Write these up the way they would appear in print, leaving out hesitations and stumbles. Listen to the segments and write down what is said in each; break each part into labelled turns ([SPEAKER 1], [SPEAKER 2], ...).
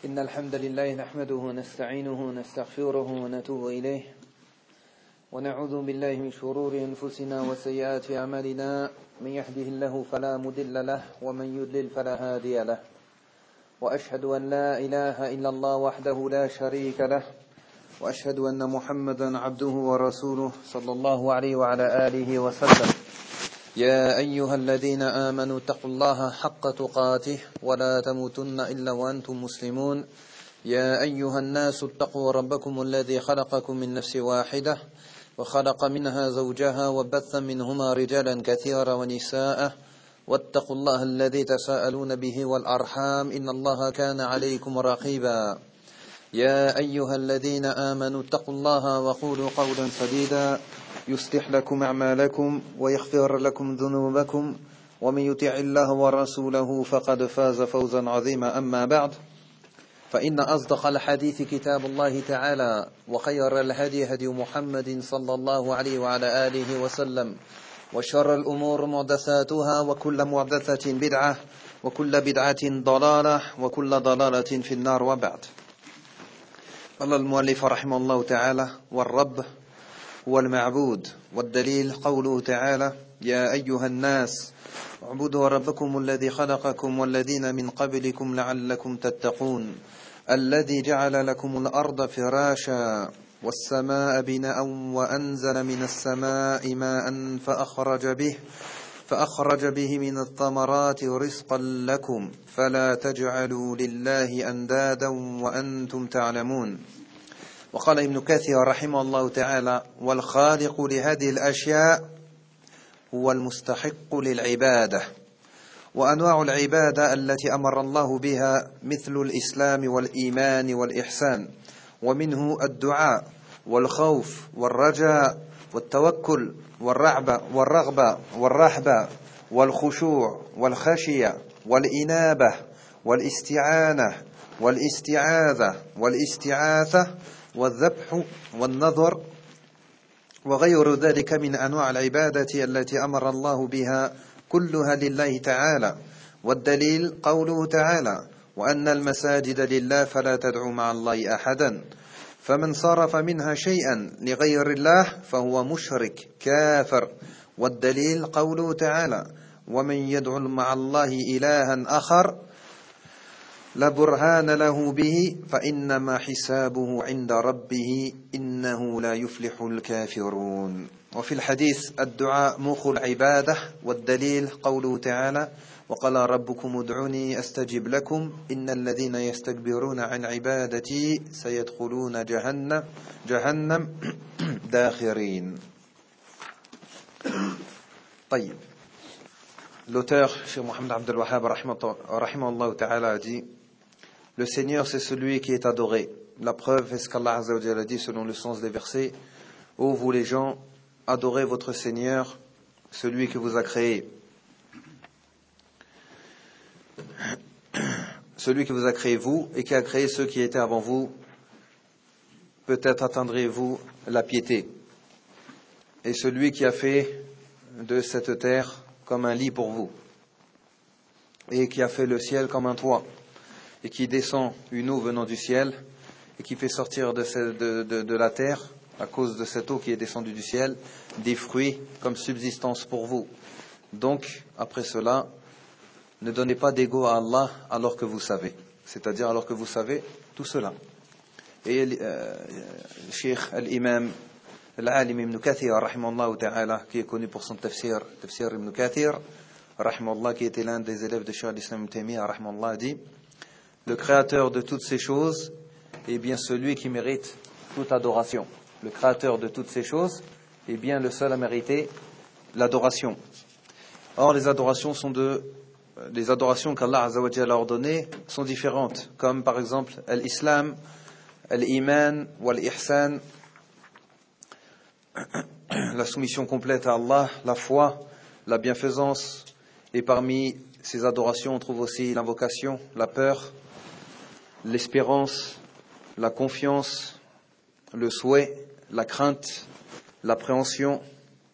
[SPEAKER 1] إن الحمد لله نحمده ونستعينه ونستغفره ونتوب إليه ونعوذ بالله من شرور أنفسنا وسيئات أعمالنا من يهده الله فلا مضل له ومن يضلل فلا هادي له وأشهد أن لا إله إلا الله وحده لا شريك له وأشهد أن محمدا عبده ورسوله صلى الله عليه وعلى آله وسلم يا أيها الذين آمنوا اتقوا الله حق تقاته ولا تموتن إلا وأنتم مسلمون يا أيها الناس اتقوا ربكم الذي خلقكم من نفس واحدة وخلق منها زوجها وبث منهما رجالا كثيرا ونساء واتقوا الله الذي تساءلون به والأرحام إن الله كان عليكم رقيبا يا أيها الذين آمنوا اتقوا الله وقولوا قولا سديدا يصلح لكم أعمالكم ويغفر لكم ذنوبكم ومن يطع الله ورسوله فقد فاز فوزا عظيما أما بعد فإن أصدق الحديث كتاب الله تعالى وخير الهدي هدي محمد صلى الله عليه وعلى آله وسلم وشر الأمور محدثاتها وكل محدثة بدعة وكل بدعة ضلالة وكل ضلالة في النار وبعد. قال المؤلف رحمه الله تعالى والرب هو المعبود والدليل قوله تعالى يا أيها الناس اعبدوا ربكم الذي خلقكم والذين من قبلكم لعلكم تتقون الذي جعل لكم الأرض فراشا والسماء بناء وأنزل من السماء ماء فأخرج به من الثمرات رزقا لكم فلا تجعلوا لله أندادا وأنتم تعلمون. وقال ابن كثير رحمه الله تعالى والخالق لهذه الأشياء هو المستحق للعبادة وأنواع العبادة التي أمر الله بها مثل الإسلام والإيمان والإحسان ومنه الدعاء والخوف والرجاء والتوكل والرغبة والرهبة والخشوع والخشية والإنابة والاستعانة والاستعاذة والاستعاثة والذبح والنذر وغير ذلك من أنواع العبادة التي أمر الله بها كلها لله تعالى. والدليل قوله تعالى وأن المساجد لله فلا تدعوا مع الله أحدا فمن صرف منها شيئا لغير الله فهو مشرك كافر. والدليل قوله تعالى ومن يدعو مع الله إلها آخر لا برهان له به فإنما حسابه عند ربه إنه لا يفلح الكافرون. وفي الحديث الدعاء مخ العبادة. والدليل قوله تعالى وقال ربكم ادعوني أستجب لكم إن الذين يستكبرون عن عبادتي سيدخلون جهنم داخرين. طيب. L'auteur, Cheikh Mohammed Abdel Wahhab rahimahullah ta'ala a dit le Seigneur c'est celui qui est adoré. La preuve est ce qu'Allah Azza wa Jalla a dit selon le sens des versets ô vous les gens, adorez votre Seigneur, celui qui vous a créé. Celui qui vous a créé vous et qui a créé ceux qui étaient avant vous, peut-être atteindrez-vous la piété. Et celui qui a fait de cette terre comme un lit pour vous, et qui a fait le ciel comme un toit, et qui descend une eau venant du ciel, et qui fait sortir de la terre, à cause de cette eau qui est descendue du ciel, des fruits comme subsistance pour vous. Donc, après cela, ne donnez pas d'ego à Allah alors que vous savez, c'est-à-dire alors que vous savez tout cela. Et Cheikh al-Imam Al-Alim Ibn Kathir, rahimahullah ta'ala, qui est connu pour son tafsir Ibn Kathir, rahimahullah, qui était l'un des élèves de Cheikh al-Islam Ibn Taymiyyah, rahimahullah, dit le créateur de toutes ces choses est bien celui qui mérite toute adoration. Le créateur de toutes ces choses est bien le seul à mériter l'adoration. Or, les adorations qu'Allah Azza wa Jalla a ordonnées sont différentes, comme par exemple l'Islam, l'iman ou l'ihsan, la soumission complète à Allah, la foi, la bienfaisance. Et parmi ces adorations, on trouve aussi l'invocation, la peur, l'espérance, la confiance, le souhait, la crainte, l'appréhension,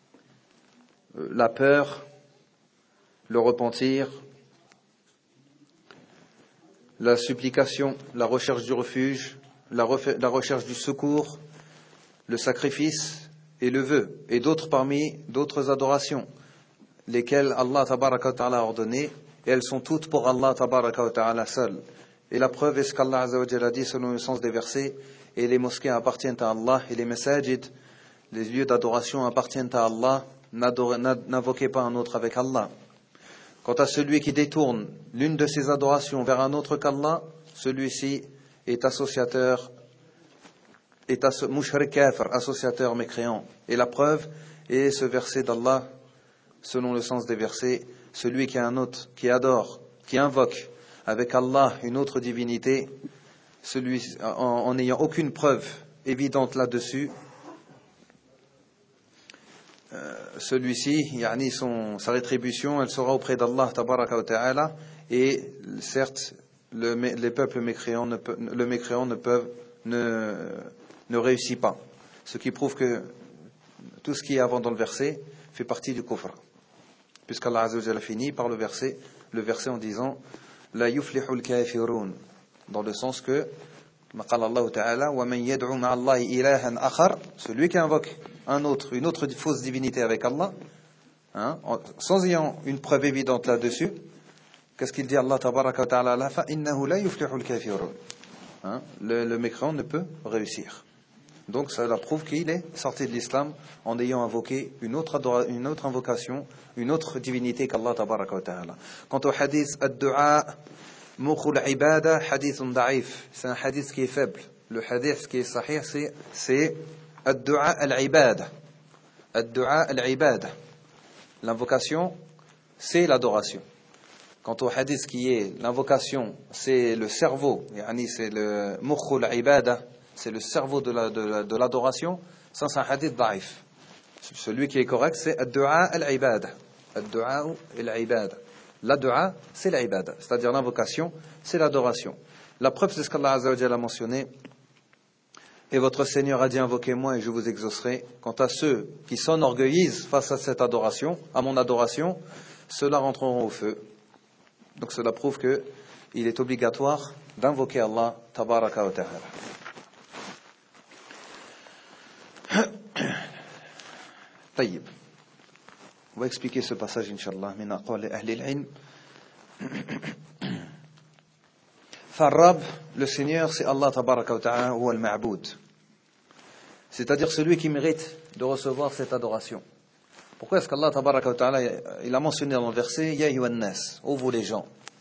[SPEAKER 1] la peur, le repentir, la supplication, la recherche du refuge, la recherche du secours, le sacrifice et le vœu, et d'autres parmi d'autres adorations, lesquelles Allah tabaraka wa ta'ala a ordonnées, et elles sont toutes pour Allah tabaraka wa ta'ala seul. Et la preuve est ce qu'Allah azza wa jalla dit selon le sens des versets, et les mosquées appartiennent à Allah, et les masajid, les lieux d'adoration appartiennent à Allah, n'invoquez pas un autre avec Allah. Quant à celui qui détourne l'une de ses adorations vers un autre qu'Allah, celui-ci est associateur, mushrik kafir, associateur mécréant. Et la preuve est ce verset d'Allah, selon le sens des versets, celui qui a un autre, qui adore, qui invoque avec Allah une autre divinité, en n'ayant aucune preuve évidente là-dessus, celui-ci, sa rétribution, elle sera auprès d'Allah tabaraka wa ta'ala, et certes, le mécréant ne réussit pas. Ce qui prouve que tout ce qui est avant dans le verset fait partie du kufr. Puisqu'Allah azza wa jalla finit par le verset en disant La yuflihul kafirun, dans le sens que celui qui invoque une autre fausse divinité avec Allah, sans ayant une preuve évidente là-dessus, qu'est-ce qu'il dit Allah tabaraka wa ta'ala, le mécréant ne peut réussir. Donc cela prouve qu'il est sorti de l'islam en ayant invoqué une autre invocation, une autre divinité qu'Allah tabaraka wa ta'ala. Quant au hadith ad-du'a mukhul ibada, hadith da'if, c'est un hadith qui est faible. Le hadith qui est sahih, c'est ad-du'a al-ibada. Ad-du'a al-ibada. L'invocation, c'est l'adoration. Quant au hadith qui est l'invocation, c'est le cerveau, c'est le mukhul ibada, c'est le cerveau de l'adoration. Ça, c'est un hadith da'if. Celui qui est correct, c'est ad-du'a al-ibada. Ad-du'a al-ibada. La dua, c'est l'ibada, c'est-à-dire l'invocation, c'est l'adoration. La preuve, c'est ce qu'Allah azza wa jalla a mentionné. Et votre Seigneur a dit, invoquez-moi et je vous exaucerai. Quant à ceux qui s'enorgueillissent face à cette adoration, à mon adoration, ceux-là rentreront au feu. Donc cela prouve que il est obligatoire d'invoquer Allah tabaraka wa ta'ala. طيب. On va expliquer ce passage, Inch'Allah, min aqwali ahli al-ilm. Farrab, le Seigneur, c'est Allah tabaraka wa ta'ala, ou al-ma'boud. C'est-à-dire celui qui mérite de recevoir cette adoration. Pourquoi est-ce qu'Allah tabaraka wa ta'ala, il a mentionné dans le verset, Ya ayyuhan nas, ô vous les gens.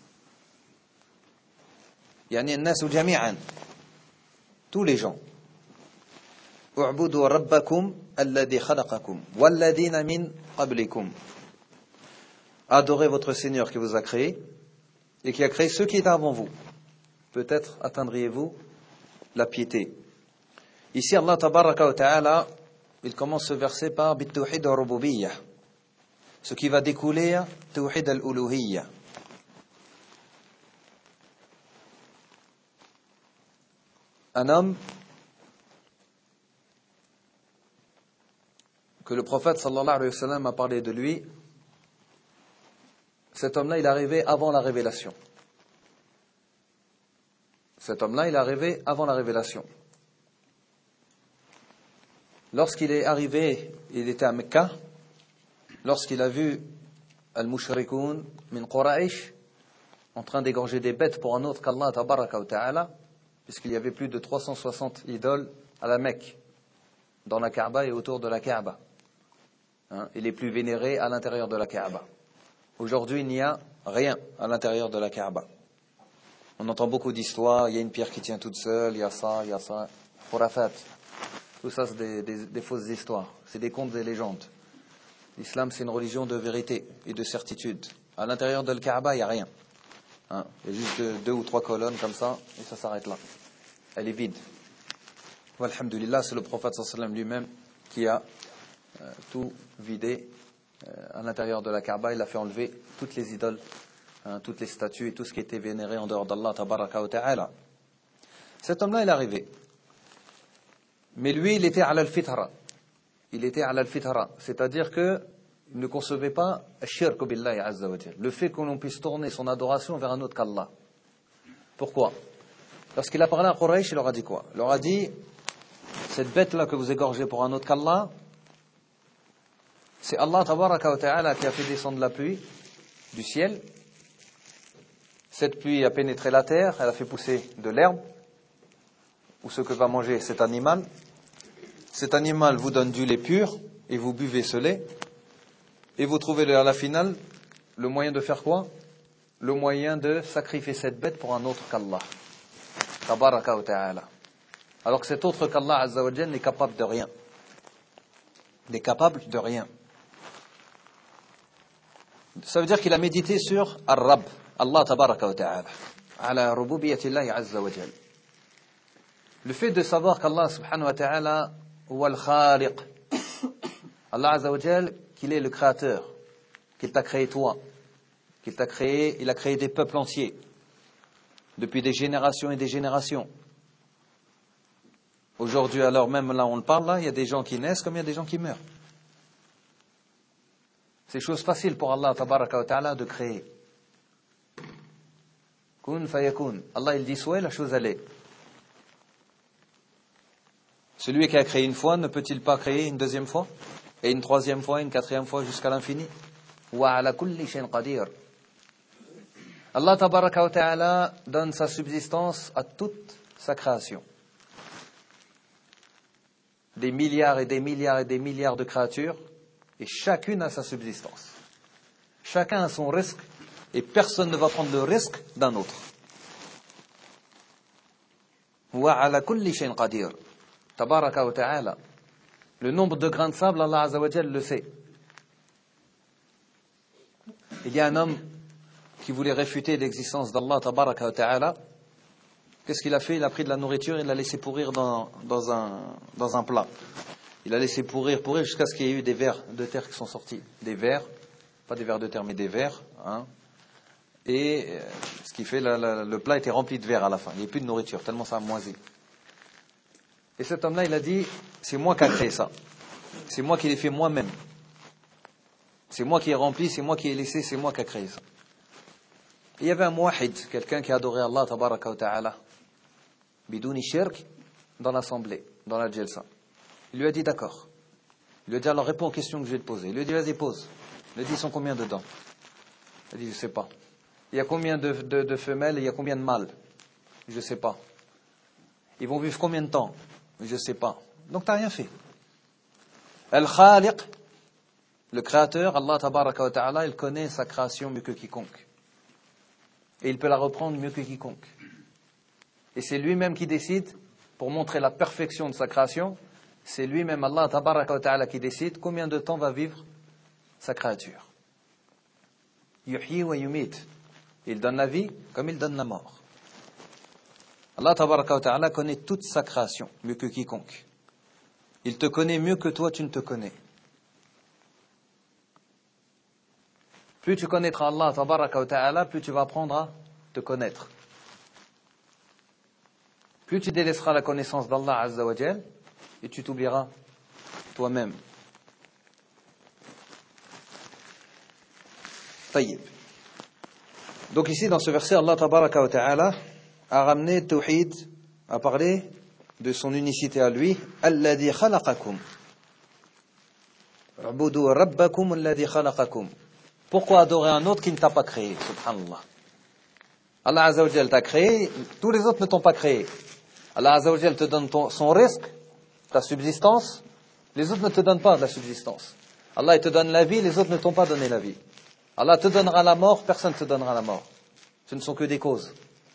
[SPEAKER 1] Yani an-nasu jami'an, tous les gens. U'budu rabbakum alladhi khalaqakum walladhina min qablikum. Adorez votre Seigneur qui vous a créé et qui a créé ceux qui étaient avant vous. Peut-être atteindriez-vous la piété. Ici, Allah tabaraka wa ta'ala, il commence ce verset par bit-tawhid al-rububiyyah, ce qui va découler tawhid al-uluhiyyah. Un homme que le prophète sallallahu alayhi wa sallam a parlé de lui, cet homme-là, il est arrivé avant la révélation. Cet homme-là, il est arrivé avant la révélation. Lorsqu'il est arrivé, il était à Mecca, lorsqu'il a vu al-mushrikoun min Quraysh en train d'égorger des bêtes pour un autre qu'Allah tabaraka wa ta'ala, puisqu'il y avait plus de 360 idoles à la Mecque, dans la Kaaba et autour de la Kaaba. Et les plus vénérés à l'intérieur de la Kaaba. Aujourd'hui, il n'y a rien à l'intérieur de la Kaaba. On entend beaucoup d'histoires, il y a une pierre qui tient toute seule, il y a ça, khurafat. Tout ça, c'est des fausses histoires. C'est des contes et légendes. L'islam, c'est une religion de vérité et de certitude. À l'intérieur de la Kaaba, il n'y a rien. Il y a juste 2 ou 3 colonnes comme ça, et ça s'arrête là. Elle est vide. Alhamdulillah, c'est le prophète sallallahu alayhi wa sallam lui-même qui a tout vidé à l'intérieur de la Kaaba. Il a fait enlever toutes les idoles, toutes les statues et tout ce qui était vénéré en dehors d'Allah tabaraka wa ta'ala. Cet homme-là, il est arrivé. Mais lui, il était ala al-fitra. Il était ala al-fitra. C'est-à-dire que il ne concevait pas shirk billahi azza wa jalla. Le fait que l'on puisse tourner son adoration vers un autre qu'Allah. Pourquoi? Lorsqu'il a parlé à Quraysh, il leur a dit quoi? Il leur a dit, cette bête-là que vous égorgez pour un autre qu'Allah, c'est Allah tabaraka wa ta'ala qui a fait descendre la pluie du ciel. Cette pluie a pénétré la terre, elle a fait pousser de l'herbe, ou ce que va manger cet animal. Cet animal vous donne du lait pur, et vous buvez ce lait, et vous trouvez à la finale le moyen de faire quoi? Le moyen de sacrifier cette bête pour un autre qu'Allah tabaraka wa ta'ala. Alors que cet autre qu'Allah azza wa jalla n'est capable de rien. N'est capable de rien. Ça veut dire qu'il a médité sur Ar-Rabb, Allah tabaraka wa ta'ala, ala rububiyyatillahi azza wa jalla. Le fait de savoir qu'Allah subhanahu wa ta'ala huwa al-khaliq, Allah azza wa jalla, qu'il est le créateur, qu'il t'a créé toi, qu'il t'a créé, il a créé des peuples entiers, depuis des générations et des générations. Aujourd'hui, alors même là on le parle, là, il y a des gens qui naissent comme il y a des gens qui meurent. C'est chose facile pour Allah tabaraka wa ta'ala de créer. Kun fayakun. Allah il dit soit, la chose elle est. Celui qui a créé une fois, ne peut-il pas créer une deuxième fois? Et une troisième fois, une quatrième fois, jusqu'à l'infini? Wa ala kulli shay'in qadir. Allah tabaraka wa ta'ala donne sa subsistance à toute sa création. Des milliards et des milliards et des milliards de créatures, et chacune a sa subsistance. Chacun a son risque, et personne ne va prendre le risque d'un autre. Wa ala kulli shay'in qadir. Tabaraka wa ta'ala. Le nombre de grains de sable, Allah azza wa jalla le sait. Il y a un homme qui voulait réfuter l'existence d'Allah tabaraka wa ta'ala. Qu'est-ce qu'il a fait? Il a pris de la nourriture et il l'a laissé pourrir dans un plat. Il a laissé pourrir jusqu'à ce qu'il y ait eu des vers de terre qui sont sortis. Des vers, pas des vers de terre, mais des vers. Et ce qui fait, le plat était rempli de vers à la fin. Il n'y avait plus de nourriture, tellement ça a moisi. Et cet homme-là, il a dit, c'est moi qui ai créé ça. C'est moi qui l'ai fait moi-même. C'est moi qui ai rempli, c'est moi qui ai laissé, c'est moi qui ai créé ça. Et il y avait un muwahid, quelqu'un qui adorait Allah tabaraka wa ta'ala, bidouni shirk, dans l'assemblée, dans la jalsa. Il lui a dit d'accord. Il lui a dit alors réponds aux questions que je vais te poser. Il lui a dit vas-y pose. Il lui a dit ils sont combien dedans? Il a dit je sais pas. Il y a combien de femelles et il y a combien de mâles? Je sais pas. Ils vont vivre combien de temps? Je sais pas. Donc tu n'as rien fait. Al-Khaliq, le créateur, Allah tabaraka wa ta'ala, il connaît sa création mieux que quiconque. Et il peut la reprendre mieux que quiconque. Et c'est lui-même qui décide, pour montrer la perfection de sa création, c'est lui-même, Allah tabaraka wa ta'ala, qui décide combien de temps va vivre sa créature. Yuhyi wa yumit. Il donne la vie comme il donne la mort. Allah tabaraka wa ta'ala connaît toute sa création, mieux que quiconque. Il te connaît mieux que toi tu ne te connais. Plus tu connaîtras Allah tabaraka wa ta'ala, plus tu vas apprendre à te connaître. Plus tu délaisseras la connaissance d'Allah azza wa jal, et tu t'oublieras toi-même. Tayyib. Donc ici dans ce verset, Allah tabaraka wa ta'ala a ramené Tawhid, a parlé de son unicité à lui. Alladhi khalaqakum. Ubudu rabbakum alladhi khalaqakum. Pourquoi adorer un autre qui ne t'a pas créé? Subhanallah. Allah azza wa jal t'a créé, tous les autres ne t'ont pas créé. Allah azza wa jal te donne son risque, ta subsistance, les autres ne te donnent pas de la subsistance. Allah il te donne la vie, les autres ne t'ont pas donné la vie. Allah te donnera la mort, personne ne te donnera la mort. Ce ne sont que des causes.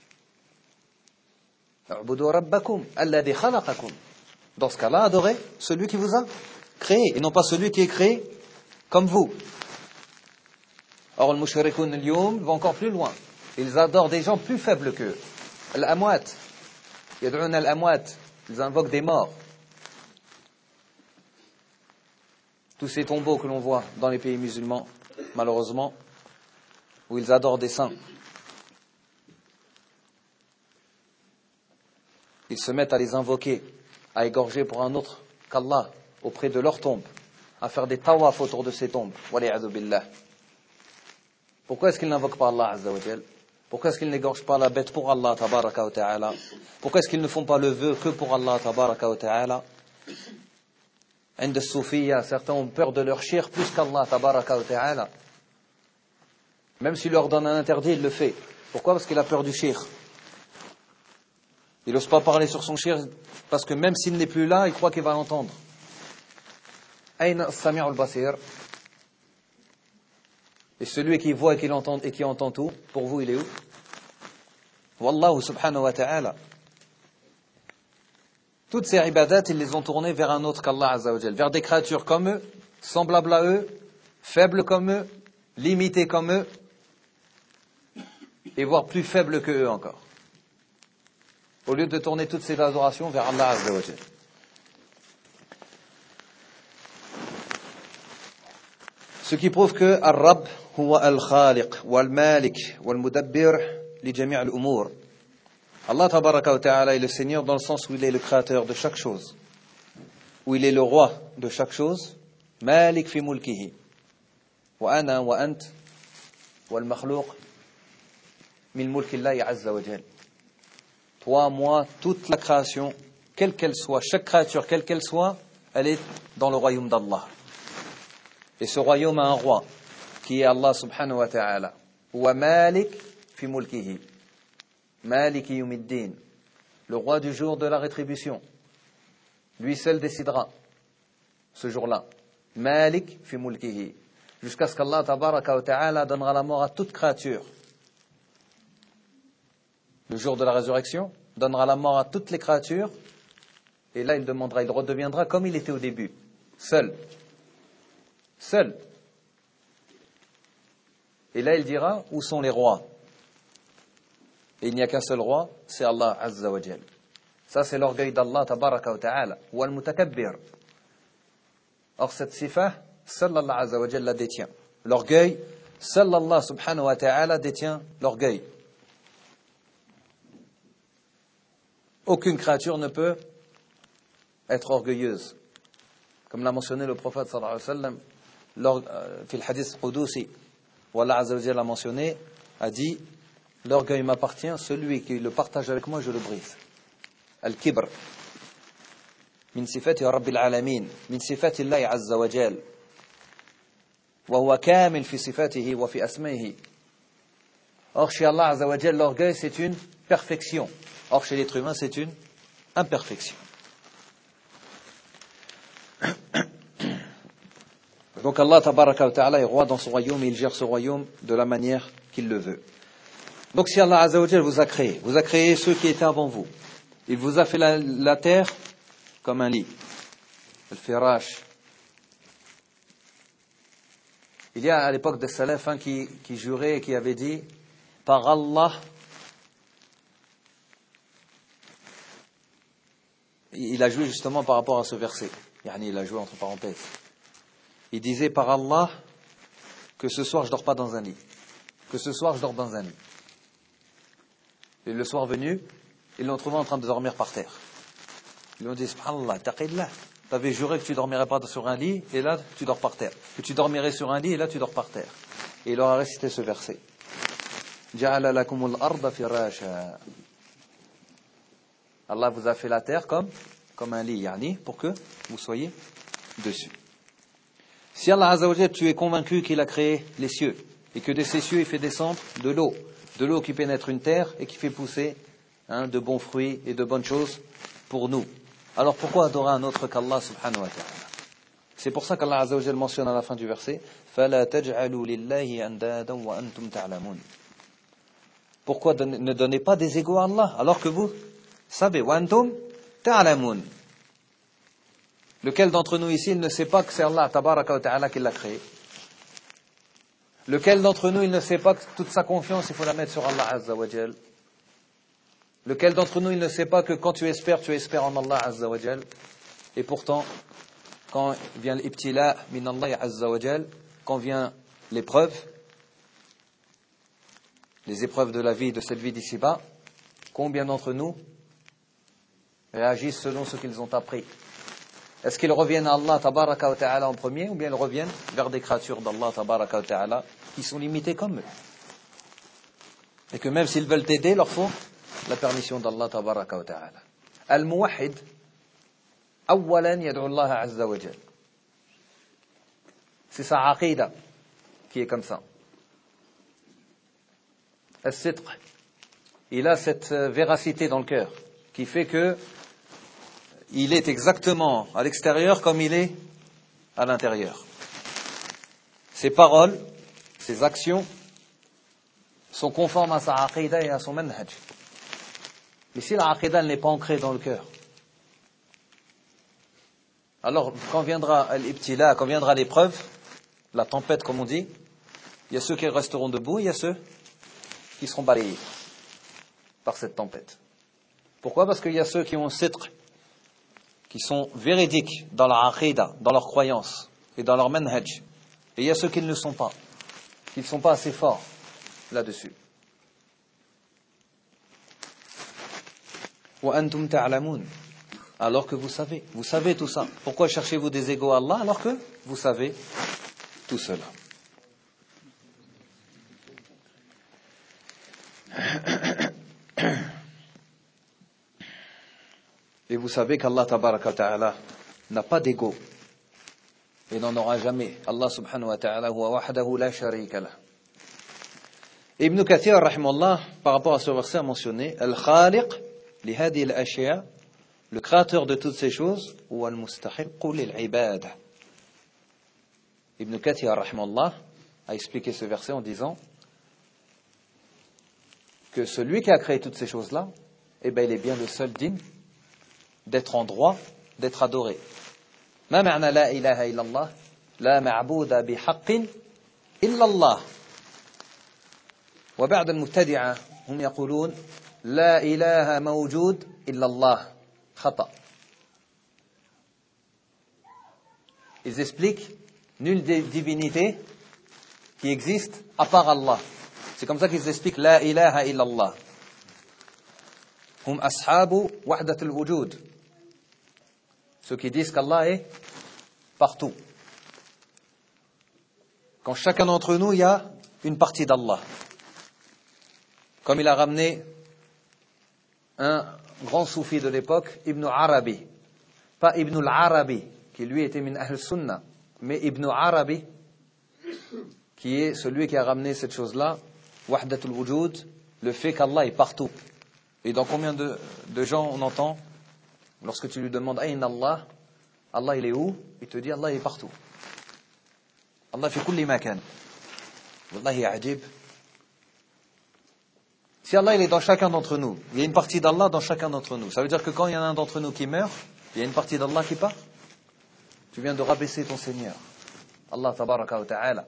[SPEAKER 1] Dans ce cas-là, adorez celui qui vous a créé, et non pas celui qui est créé comme vous. Or, le mushrikoun al-yawm va encore plus loin. Ils adorent des gens plus faibles qu'eux. Al-amwat. Yad'un al-amwat. Ils invoquent des morts. Tous ces tombeaux que l'on voit dans les pays musulmans, malheureusement, où ils adorent des saints. Ils se mettent à les invoquer, à égorger pour un autre qu'Allah, auprès de leur tombe, à faire des tawaf autour de ces tombes. Waliyadu billah. Pourquoi est-ce qu'ils n'invoquent pas Allah azza wa jal? Pourquoi est-ce qu'ils n'égorgent pas la bête pour Allah tabaraka wa ta'ala? Pourquoi est-ce qu'ils ne font pas le vœu que pour Allah tabaraka wa ta'ala? عند الصوفية, certains ont peur de leur shirk plus qu'Allah tabaraka wa ta'ala. Même s'il leur donne un interdit, il le fait. Pourquoi? Parce qu'il a peur du shirk. Il n'ose pas parler sur son shirk parce que même s'il n'est plus là, il croit qu'il va l'entendre. Aïna as-sami' al-basir. Et celui qui voit et qui entend tout, pour vous, il est où? Wallahu subhanahu wa ta'ala. Toutes ces ibadats, ils les ont tournées vers un autre qu'Allah azza wa jal, vers des créatures comme eux, semblables à eux, faibles comme eux, limitées comme eux, et voire plus faibles que eux encore. Au lieu de tourner toutes ces adorations vers Allah azza wa jal. Ce qui prouve que Ar-Rabb huwa al-Khaliq wal-Malik wal-Mudabbir li jami' al-umur. Allah tabaraka wa ta'ala est le Seigneur dans le sens où il est le créateur de chaque chose, où il est le roi de chaque chose. Malik fi mulkihi wa ana wa ant wal makhluq min mulki Allah azza wa jal. Toi, moi, toute la création, quelle qu'elle soit, chaque créature quelle qu'elle soit, elle est dans le royaume d'Allah. Et ce royaume a un roi qui est Allah subhanahu wa ta'ala. Wa Malik fi mulkihi. Maliki Yawmiddin, le roi du jour de la rétribution. Lui seul décidera ce jour-là. Malik fi mulkihi. Jusqu'à ce qu'Allah tabaraka wa ta'ala donnera la mort à toute créature. Le jour de la résurrection, donnera la mort à toutes les créatures. Et là, il redeviendra comme il était au début. Seul. Seul. Et là, il dira, où sont les rois? Et il n'y a qu'un seul roi, c'est Allah Azza wa Jal. Ça, c'est l'orgueil d'Allah tabaraka wa ta'ala. Wal mutakabbir. Or, cette sifa, seul Allah Azza wa Jal la détient. L'orgueil, seul Allah subhanahu wa ta'ala détient l'orgueil. Aucune créature ne peut être orgueilleuse. Comme l'a mentionné le prophète sallallahu alayhi wa sallam, في الحديث القدسي, où Allah Azza wa Jal a mentionné, a dit, l'orgueil m'appartient, celui qui le partage avec moi, je le brise. Al-kibr. Min sifati Rabbil alamin. Min sifati Allah azza wa jal. Wa huwa kamil fi sifatihi wa fi asma'ihi. Or, chez Allah azza wa jal, l'orgueil, c'est une perfection. Or, chez l'être humain, c'est une imperfection. Donc, Allah tabaraka wa ta'ala est roi dans son royaume et il gère ce royaume de la manière qu'il le veut. Donc si Allah Azza wa Jal vous a créé ceux qui étaient avant vous. Il vous a fait la terre comme un lit. Le firash. Il y a à l'époque des salafs qui juraient et qui avaient dit, par Allah, il a joué justement par rapport à ce verset. Il a joué entre parenthèses. Il disait par Allah que ce soir je dors pas dans un lit. Que ce soir je dors dans un lit. Et le soir venu, ils l'ont trouvé en train de dormir par terre. Ils lui ont dit, subhanallah, taqillah, tu avais juré que tu dormirais pas sur un lit, et là, tu dors par terre. Que tu dormirais sur un lit, et là, tu dors par terre. Et il leur a récité ce verset. Ja'ala lakumul arda firasha. Allah vous a fait la terre comme un lit, yani, pour que vous soyez dessus. Si Allah Azza wa Jalla, tu es convaincu qu'il a créé les cieux, et que de ces cieux, il fait descendre de l'eau qui pénètre une terre et qui fait pousser de bons fruits et de bonnes choses pour nous. Alors pourquoi adorer un autre qu'Allah subhanahu wa ta'ala? C'est pour ça qu'Allah Azza wa Jalla mentionne à la fin du verset فَلَا تَجْعَلُوا لِلَّهِ أَنْدَادًا وَأَنْتُمْ تَعْلَمُونَ. Pourquoi ne donnez pas des égaux à Allah alors que vous savez وَأَنْتُمْ تَعْلَمُونَ. Lequel d'entre nous ici il ne sait pas que c'est Allah tabaraka wa ta'ala qui l'a créé? Lequel d'entre nous, il ne sait pas que toute sa confiance, il faut la mettre sur Allah Azza wa Jal? Lequel d'entre nous, il ne sait pas que quand tu espères en Allah Azza wa Jal? Et pourtant, quand vient l'ibtila min Allah Azza wa Jal, quand vient l'épreuve, les épreuves de la vie, de cette vie d'ici-bas, combien d'entre nous réagissent selon ce qu'ils ont appris? Est-ce qu'ils reviennent à Allah tabaraka wa ta'ala en premier, ou bien ils reviennent vers des créatures d'Allah tabaraka wa ta'ala qui sont limitées comme eux? Et que même s'ils veulent t'aider, il leur faut la permission d'Allah tabaraka wa ta'ala. Al-Muwahhid, awalan yad'u Allah azza wa jal. C'est sa aqida qui est comme ça. Al-Sidq, il a cette véracité dans le cœur qui fait que il est exactement à l'extérieur comme il est à l'intérieur. Ses paroles, ses actions sont conformes à sa aqida et à son manhaj. Mais si la aqida n'est pas ancrée dans le cœur, alors quand viendra l'ibtila, quand viendra l'épreuve, la tempête comme on dit, il y a ceux qui resteront debout, il y a ceux qui seront balayés par cette tempête. Pourquoi? Parce qu'il y a ceux qui ont un sidq, qui sont véridiques dans leur aqida, dans leur croyance et dans leur manhaj. Et il y a ceux qui ne le sont pas, qui ne sont pas assez forts là-dessus. Wa antum ta'lamun, alors que vous savez tout ça. Pourquoi cherchez-vous des égaux à Allah alors que vous savez tout cela? Et vous savez qu'Allah tabaraka wa ta'ala n'a pas d'égaux et n'en aura jamais. Allah subhanahu wa ta'ala huwa wahdahu la sharika lah. Ibn Kathir rahimahullah, par rapport à ce verset, a mentionné Al-Khaliq li hadi al-ashya, le créateur de toutes ces choses, ou al-mustahiq lil-ibada. Ibn Kathir rahimahullah a expliqué ce verset en disant que celui qui a créé toutes ces choses-là, il est bien le seul digne d'être en droit, d'être adoré. ما معنى لا إله إلا الله لا معبود بحق إلا الله وبعض المبتدعة هم يقولون لا إله موجود إلا الله خطأ. Ils expliquent nulle divinité qui existe à part Allah. C'est comme ça qu'ils expliquent لا إله إلا الله. هم أصحاب وحدة الوجود. Ceux qui disent qu'Allah est partout. Quand chacun d'entre nous, il y a une partie d'Allah. Comme il a ramené un grand soufi de l'époque, Ibn Arabi. Pas Ibn al-Arabi, qui lui était min Ahl Sunnah, mais Ibn Arabi, qui est celui qui a ramené cette chose-là, Wahdatul Wujud, le fait qu'Allah est partout. Et dans combien de gens on entend, lorsque tu lui demandes Ayn Allah, Allah il est où? Il te dit Allah est partout. Allah fi kulli makan. Wallahi ajib. Si Allah il est dans chacun d'entre nous, il y a une partie d'Allah dans chacun d'entre nous. Ça veut dire que quand il y en a un d'entre nous qui meurt, il y a une partie d'Allah qui part. Tu viens de rabaisser ton Seigneur. Allah tabaraka wa ta'ala.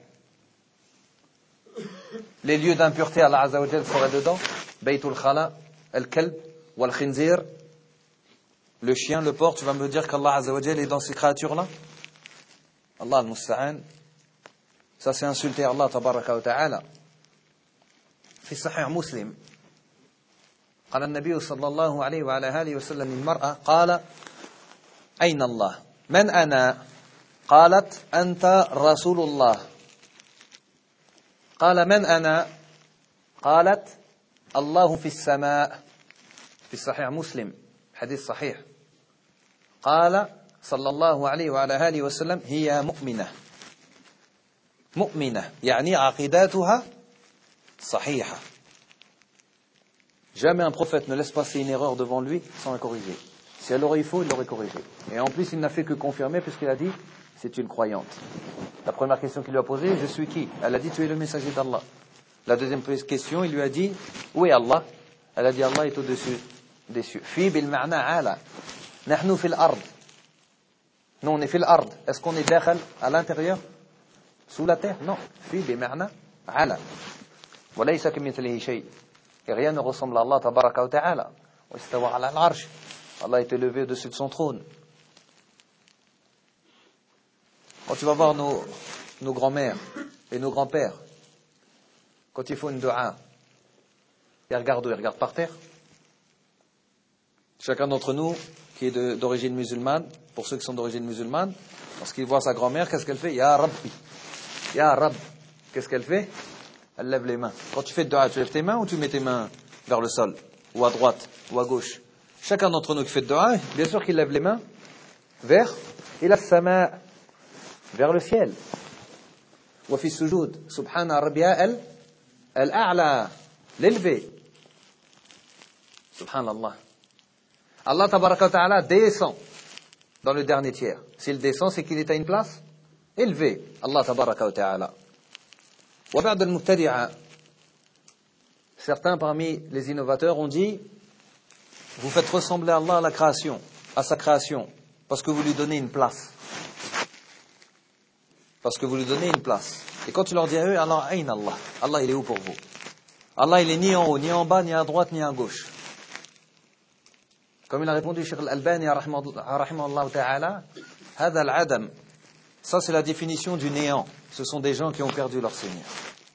[SPEAKER 1] Les lieux d'impureté, Allah azza wa jal serait dedans. Baytul Khala, Al-Kalb, Wal-Khinzir. Le chien, le porc, tu vas me dire qu'Allah azza wa jal est dans ces créatures-là? Allah al-Musta'an. Ça c'est insulter Allah tabaraka wa ta'ala. في صحيح مسلم قال النبي صلى الله عليه وعلى آله وسلم للمرأة قال أين الله من أنا قالت أنت رسول الله قال من أنا قالت الله في السماء في صحيح مسلم حديث صحيح قال صلى الله عليه وعلى آله وسلم هي مؤمنة يعني عقيداتها صحيحة. Jamais un prophète ne laisse passer une erreur devant lui sans la corriger. Si elle aurait eu faux, il l'aurait corrigé. Et en plus, il n'a fait que confirmer puisqu'il a dit, c'est une croyante. La première question qu'il lui a posée, je suis qui? Elle a dit, tu es le messager d'Allah. La deuxième question, il lui a dit, où est Allah? Elle a dit, Allah est au-dessus des cieux. Fi bil ma'na ala. Nahnu fil ard. Nous, on est fil ard. Est-ce qu'on est dakhal à l'intérieur? Sous la terre? Non. Fi bil ma'na ala. وليس كمثله شيء. Et rien ne ressemble à Allah tabaraka wa ta'ala. واستوى على العرش. Allah est élevé au-dessus de son trône. Quand tu vas voir nos grands-mères et nos grands-pères, quand ils font une dua, ils regardent où? Ils regardent par terre. Chacun d'entre nous qui est d'origine musulmane, pour ceux qui sont d'origine musulmane, lorsqu'il voit sa grand-mère, qu'est-ce qu'elle fait? Ya Rabbi. Ya Rabb. Qu'est-ce qu'elle fait? Elle lève les mains. Quand tu fais dua, tu lèves tes mains ou tu mets tes mains vers le sol, ou à droite, ou à gauche? Chacun d'entre nous qui fait dua, bien sûr qu'il lève les mains vers ila sama, vers le ciel. Wa fi sujud, subhana rabbiya al-a'la, l'élevé. Subhanallah. Allah tabaraka wa ta'ala descend dans le dernier tiers. S'il descend, c'est qu'il est à une place élevée. Allah tabaraka wa ta'ala. Wa ba'd al-mubtadi'a, certains parmi les innovateurs ont dit, vous faites ressembler Allah à la création, à sa création, parce que vous lui donnez une place. Parce que vous lui donnez une place. Et quand tu leur dis à eux, Allah, ayn Allah. Allah, il est où pour vous? Allah, il est ni en haut, ni en bas, ni à droite, ni à gauche. Comme il a répondu Cheikh Al-Albani, rahimahullah ta'ala, hada al-adam. Ça, c'est la définition du néant. Ce sont des gens qui ont perdu leur Seigneur.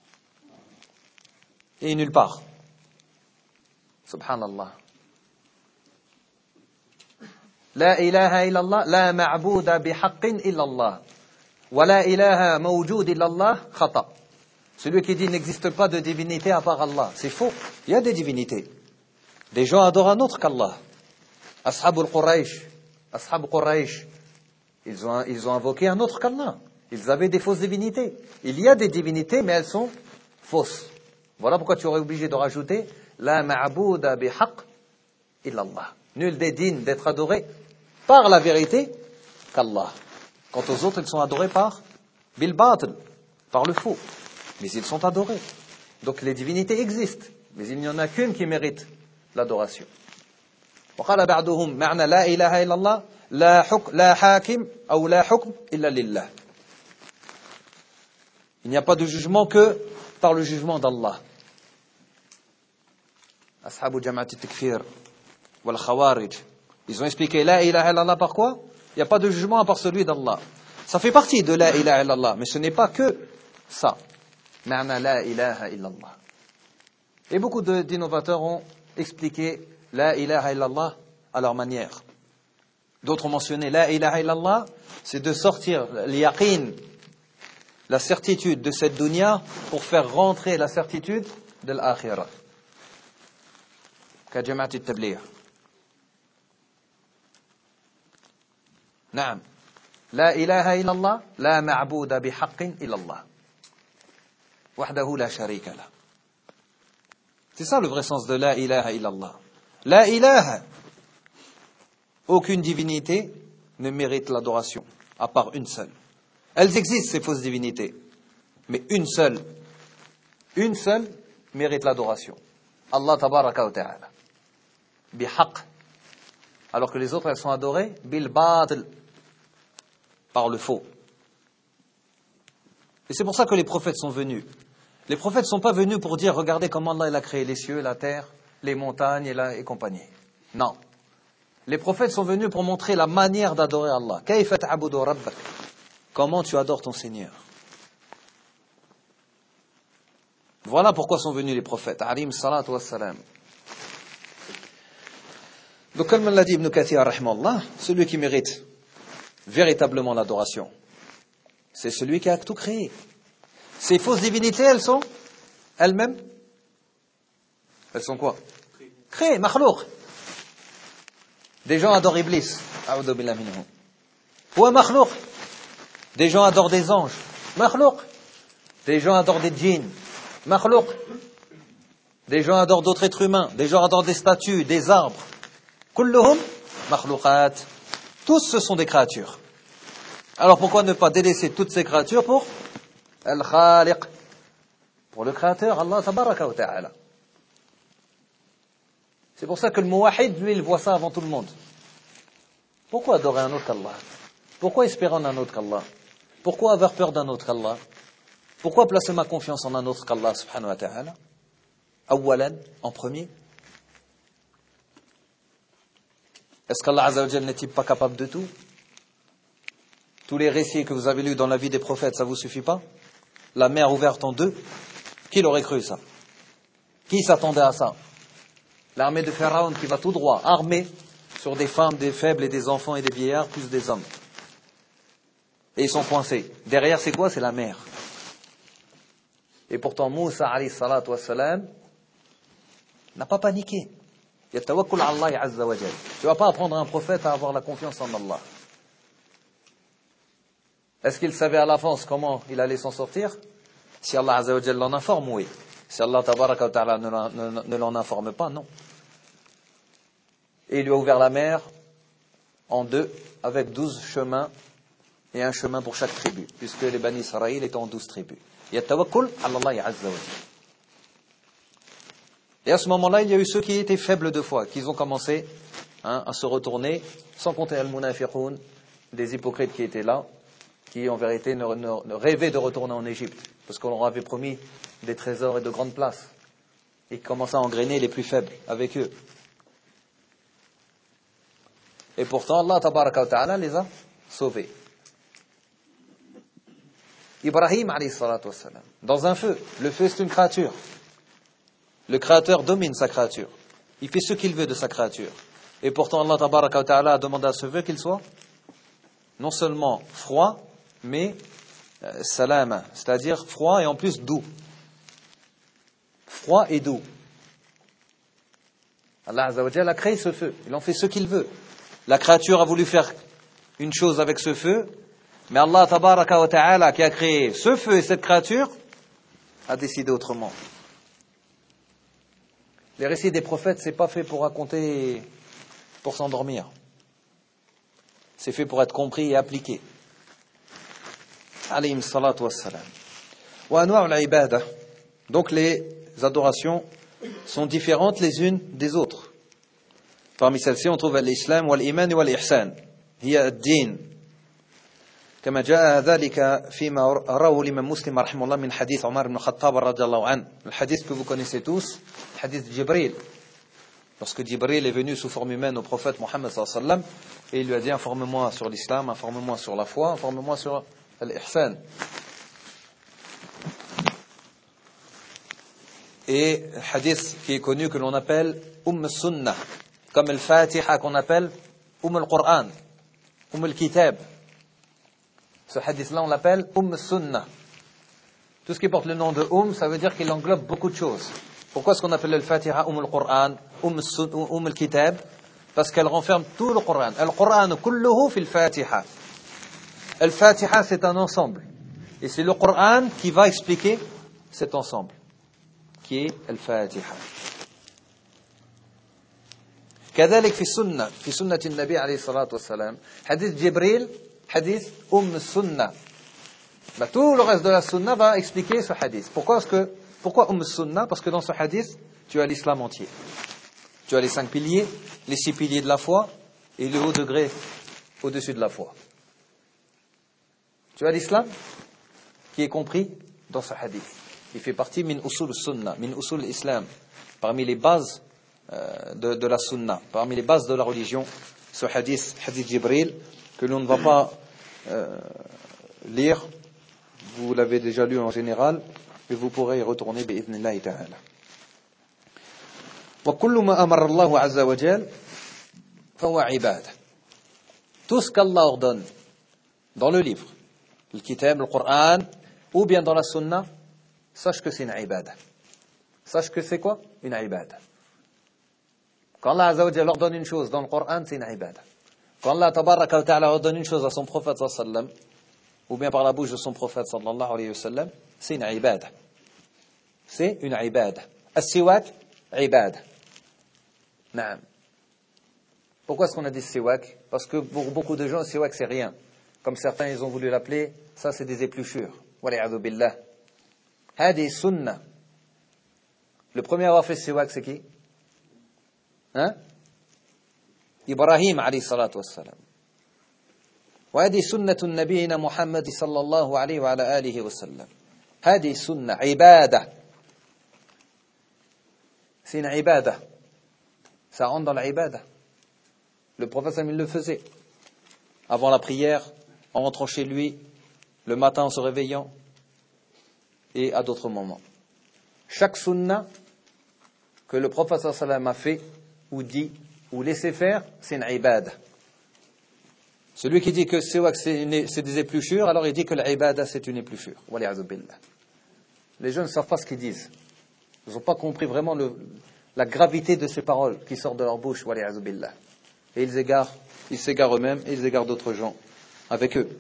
[SPEAKER 1] Et nulle part. Subhanallah. La ilaha illallah, la ma'bouda bihaqqin illallah. Wa la ilaha mawjoud illallah, khata. Celui qui dit il n'existe pas de divinité à part Allah. C'est faux. Il y a des divinités. Des gens adorent un autre qu'Allah. Ashab al-Quraysh. Ashab Quraysh. Ils ont invoqué un autre qu'Allah. Ils avaient des fausses divinités. Il y a des divinités, mais elles sont fausses. Voilà pourquoi tu aurais obligé de rajouter la ma'bouda bihaq illallah. Nul n'est digne d'être adoré par la vérité qu'Allah. Quant aux autres, ils sont adorés par bil batil, par le faux. Mais ils sont adorés. Donc les divinités existent, mais il n'y en a qu'une qui mérite l'adoration. وقال بعضهم معنى لا إله إلا الله لا حاكم أو لا حكم إلا لله. Il n'y a pas de jugement que par le jugement d'Allah. Ashabu Jama'at al-Takfir wal Khawarij, ils ont expliqué la ilaha illallah par quoi? Il n'y a pas de jugement à part celui d'Allah. Ça fait partie de la ilaha illallah, mais ce n'est pas que ça. Ma'na la ilaha illallah. Et beaucoup d'innovateurs ont expliqué la ilaha illallah à leur manière. D'autres ont mentionné la ilaha illallah, c'est de sortir l'yaqin, la certitude de cette dunya pour faire rentrer la certitude de l'akhirah. كجماعة التبليغ. نعم. لا إله إلا الله لا معبود بحق إلا الله وحده لا شريك له. C'est ça le vrai sens de la ilaha illallah. La ilaha, aucune divinité ne mérite l'adoration, à part une seule. Elles existent, ces fausses divinités, mais une seule mérite l'adoration. Allah tabaraka wa ta'ala. Bihaq. Alors que les autres, elles sont adorées bil batil, par le faux. Et c'est pour ça que les prophètes sont venus. Les prophètes ne sont pas venus pour dire, regardez comment Allah il a créé les cieux, la terre, les montagnes et compagnie. Non. Les prophètes sont venus pour montrer la manière d'adorer Allah. Kayfa ta'budu rabbak. Comment tu adores ton Seigneur. Voilà pourquoi sont venus les prophètes. Alayhim salatu wassalam. Donc comme l'a dit Ibn Kathir, rahimahullah, celui qui mérite véritablement l'adoration, c'est celui qui a tout créé. Ces fausses divinités, elles sont elles-mêmes, elles sont quoi? Créées, makhlouk. Des gens adorent Iblis. A'udhu billah minhu. Ou makhlouk. Des gens adorent des anges. Makhlouk. Des gens adorent des djinns. Makhlouk. Des gens adorent d'autres êtres humains. Des gens adorent des statues, des arbres. Kulluhum makhlouqat. Tous ce sont des créatures. Alors pourquoi ne pas délaisser toutes ces créatures pour Al-Khaliq, pour le créateur, Allah tabaraka wa ta'ala. C'est pour ça que le muwahid, lui, il voit ça avant tout le monde. Pourquoi adorer un autre qu'Allah? Pourquoi espérer en un autre qu'Allah? Pourquoi avoir peur d'un autre qu'Allah? Pourquoi placer ma confiance en un autre qu'Allah subhanahu wa ta'ala? Awalan, en premier. Est-ce qu'Allah azza wa jalla n'est-il pas capable de tout? Tous les récits que vous avez lus dans la vie des prophètes, ça vous suffit pas? La mer ouverte en deux, qui l'aurait cru ça? Qui s'attendait à ça? L'armée de Pharaon qui va tout droit, armée sur des femmes, des faibles et des enfants et des vieillards, plus des hommes. Et ils sont coincés. Derrière, c'est quoi? C'est la mer. Et pourtant, Moussa, alayhi salatu wassalam, n'a pas paniqué. Yatawakkul ala Allah azza wa jal. Tu ne vas pas apprendre à un prophète à avoir la confiance en Allah. Est-ce qu'il savait à l'avance comment il allait s'en sortir? Si Allah azza wa jal l'en informe, oui. Si Allah tabaraka wa ta'ala ne l'en informe pas, non. Et il lui a ouvert la mer en deux, avec 12 chemins, et un chemin pour chaque tribu, puisque les Bani Israël étaient en 12 tribus. Yatawakkul ala Allah azza wa jal. Et à ce moment-là, il y a eu ceux qui étaient faibles de foi, qui ont commencé à se retourner, sans compter al-munafiqun, des hypocrites qui étaient là, qui en vérité ne rêvaient de retourner en Égypte, parce qu'on leur avait promis des trésors et de grandes places. Et qui commençaient à engrainer les plus faibles avec eux. Et pourtant, Allah tabaraka wa ta'ala les a sauvés. Ibrahim alayhi salatu wassalam, dans un feu. Le feu, c'est une créature. Le créateur domine sa créature. Il fait ce qu'il veut de sa créature. Et pourtant, Allah tabaraka wa ta'ala a demandé à ce feu qu'il soit non seulement froid, mais salama, c'est-à-dire froid et en plus doux. Froid et doux. Allah azza wa jalla a créé ce feu. Il en fait ce qu'il veut. La créature a voulu faire une chose avec ce feu, mais Allah tabaraka wa ta'ala qui a créé ce feu et cette créature a décidé autrement. Les récits des prophètes, c'est pas fait pour raconter, pour s'endormir. C'est fait pour être compris et appliqué. Alayhim salatu wassalam. Wa anwa' al-ibadah. Donc les adorations sont différentes les unes des autres. Parmi celles-ci, on trouve l'islam wal-iman wal-ihsan. Hiya ad-din. كما جاء ذلك فيما رواه الإمام مسلم رحمه الله من حديث عمر بن الخطاب رضي الله عنه. Le hadith que vous connaissez tous, le hadith de Jibril. Lorsque Jibril est venu sous forme humaine au prophète Mohammed sallallahu alayhi wa sallam, et il lui a dit: informe-moi sur l'islam, informe-moi sur la foi, informe-moi sur l'ihsan. Et hadith qui est connu que l'on appelle Sunnah, comme le Fatiha qu'on appelle al-Qur'an, al-Kitab. Ce hadith-là, on l'appelle Sunnah. Tout ce qui porte le nom de ça veut dire qu'il englobe beaucoup de choses. Pourquoi est-ce qu'on appelle le Fatiha al-Qur'an, al-Kitab? Parce qu'elle renferme tout le Qur'an. Al-Qur'an kulluhu fi al-Fatiha. Al-Fatiha, c'est un ensemble. Et c'est le Qur'an qui va expliquer cet ensemble, qui est Al-Fatiha. كذلك في السنة في سنة النبي عليه الصلاة والسلام حديث جبريل حديث السنة. Tout le reste de la sunna va expliquer ce hadith. Pourquoi sunna? Parce que dans ce hadith, tu as l'islam entier. Tu as les 5 piliers, les 6 piliers de la foi et le haut degré au-dessus de la foi. Tu as l'islam qui est compris dans ce hadith. Il fait partie min usul sunna, min usul islam, parmi les bases de la sunna, parmi les bases de la religion. Ce hadith Jibril, que l'on ne va pas lire, vous l'avez déjà lu en général, et vous pourrez y retourner bi'idhnillahi ta'ala. Wa kullu ma amara Allah azza wa jal fa huwa ibadah. Tout ce qu'Allah ordonne dans le livre, le kitab, le Coran, ou bien dans la sunna, sache que c'est une ibadah. Sache que c'est quoi? Une ibadah. Quand Allah azza wa jal ordonne une chose dans le Coran, c'est une ibadah. Quand Allah tabaraka wa ta'ala ordonne une chose à son prophète sallallahu alayhi wa sallam, ou bien par la bouche de son prophète sallallahu alayhi wa sallam, c'est une ibadah. C'est une ibadah. As-siwak, ibadah. Naam. Pourquoi est-ce qu'on a dit siwak? Parce que pour beaucoup de gens, siwak c'est rien. Comme certains, ils ont voulu l'appeler, ça c'est des épluchures. Wali'adhu billah. Hadi sunnah. Le premier à avoir fait siwak, c'est qui? Ibrahim alayhi salatu wassalam. وهذه سنة نبينا محمد صلى الله عليه وعلى آله وسلم. هذه سنة عبادة. C'est une ibadah. Ça rentre dans l'ibada. Le prophète il le faisait. Avant la prière, en rentrant chez lui, le matin en se réveillant, et à d'autres moments. Chaque sunna que le prophète sallam a fait, ou dit, ou laissé faire, c'est une ibadah. Celui qui dit que c'est des épluchures, alors il dit que l'ibada c'est une épluchure. Wali'adhu billah. Les gens ne savent pas ce qu'ils disent. Ils n'ont pas compris vraiment la gravité de ces paroles qui sortent de leur bouche. Wali'adhu billah. Et ils s'égarent eux-mêmes et ils égarent d'autres gens avec eux.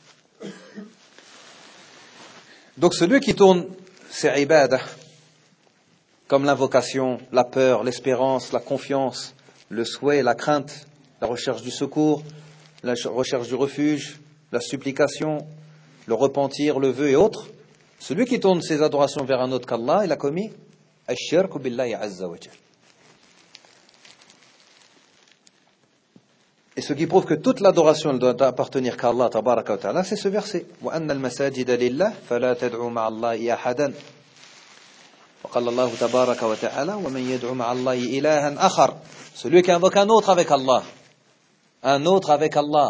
[SPEAKER 1] Donc celui qui tourne ses ibadah, comme l'invocation, la peur, l'espérance, la confiance, le souhait, la crainte, la recherche du secours, la recherche du refuge, la supplication, le repentir, le vœu et autres, celui qui tourne ses adorations vers un autre qu'Allah, il a commis ash-shirk billahi azza wa jalla. Et ce qui prouve que toute l'adoration elle doit appartenir qu'à Allah tabaraka wa ta'ala, c'est ce verset. Wa anna al-masajida lillah fala tad'u ma'a Allahi ahadan. Wa qala Allah tabaraka wa ta'ala wa man yad'u ma'a Allahi ilahan akhar. Celui qui invoque un autre avec Allah. Un autre avec Allah.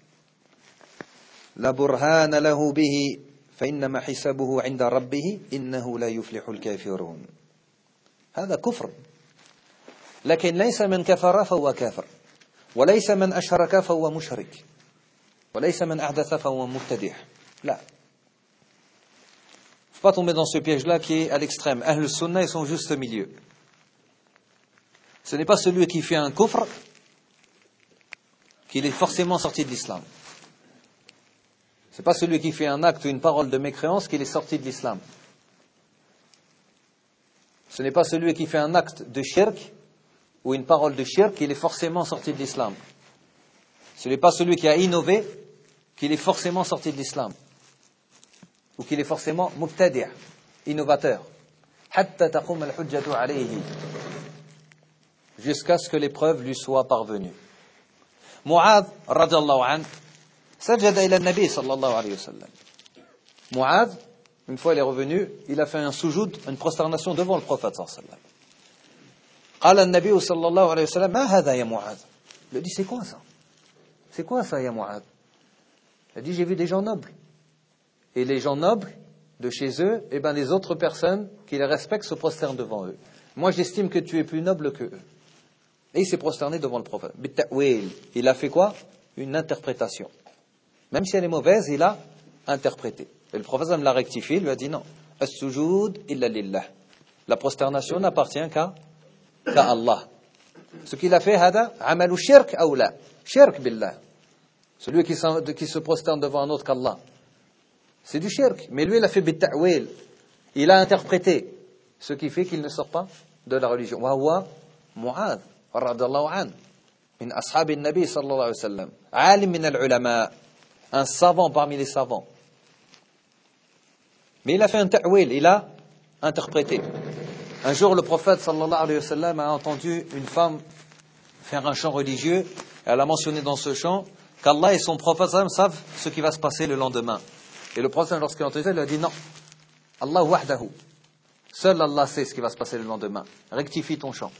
[SPEAKER 1] La burhana lahu bihi fa innama hisabuhu 'inda rabbih innahu la yuflihu al-kafirun. هذا كفر. لكن ليس من كفر فهو كافر. وليس من أشرك فهو مشرك وليس من أحدث فهو مبتدع. لا. Il ne faut pas tomber dans ce piège-là qui est à l'extrême. Ahl al-Sunnah, ils sont juste au milieu. Ce n'est pas celui qui fait un kufr qu'il est forcément sorti de l'islam. Ce n'est pas celui qui fait un acte ou une parole de mécréance qu'il est sorti de l'islam. Ce n'est pas celui qui fait un acte de shirk ou une parole de shirk qu'il est forcément sorti de l'islam. Ce n'est pas celui qui a innové qu'il est forcément sorti de l'islam. Ou qu'il est forcément mubtadi', innovateur. Hatta taqum al-hujjatu alayhi. Jusqu'à ce que l'épreuve lui soit parvenue. Mu'adh, radiyallahu anhu, sajada ila an-nabi sallallahu alayhi wa sallam. Mu'adh, une fois il est revenu, il a fait un sujoud, une prosternation devant le prophète sallallahu alayhi wa sallam. قال النبي صلى الله عليه وسلم ما هذا يا معاذ. Il a dit c'est quoi ça? C'est quoi ça ya Mu'adh? Il a dit j'ai vu des gens nobles. Et les gens nobles de chez eux, eh ben les autres personnes qui les respectent se prosternent devant eux. Moi j'estime que tu es plus noble que eux. Et il s'est prosterné devant le prophète. Bitta'wil. Il a fait quoi? Une interprétation. Même si elle est mauvaise, il a interprété. Et le prophète l'a rectifié, il lui a dit non. As-sujud illa lillah. La prosternation n'appartient qu'à Allah. Ce qu'il a fait, hada, amalu shirk ou la. Shirk billah. Celui qui se prosterne devant un autre qu'Allah. C'est du shirk. Mais lui, il a fait bitta'wil. Il a interprété. Ce qui fait qu'il ne sort pas de la religion. Wa huwa Mu'adh, radiyallahu anhu. Min ashabi nabi sallallahu alayhi wa sallam. Alim min al-ulama. Un savant parmi les savants. Mais il a fait un ta'wil. Il a interprété. Un jour, le prophète sallallahu alayhi wa sallam a entendu une femme faire un chant religieux. Elle a mentionné dans ce chant qu'Allah et son prophète savent ce qui va se passer le lendemain. Et le prophète, lorsqu'il a entendu ça, il a dit non. Allah wahdahu. Seul Allah sait ce qui va se passer le lendemain. Rectifie ton chant.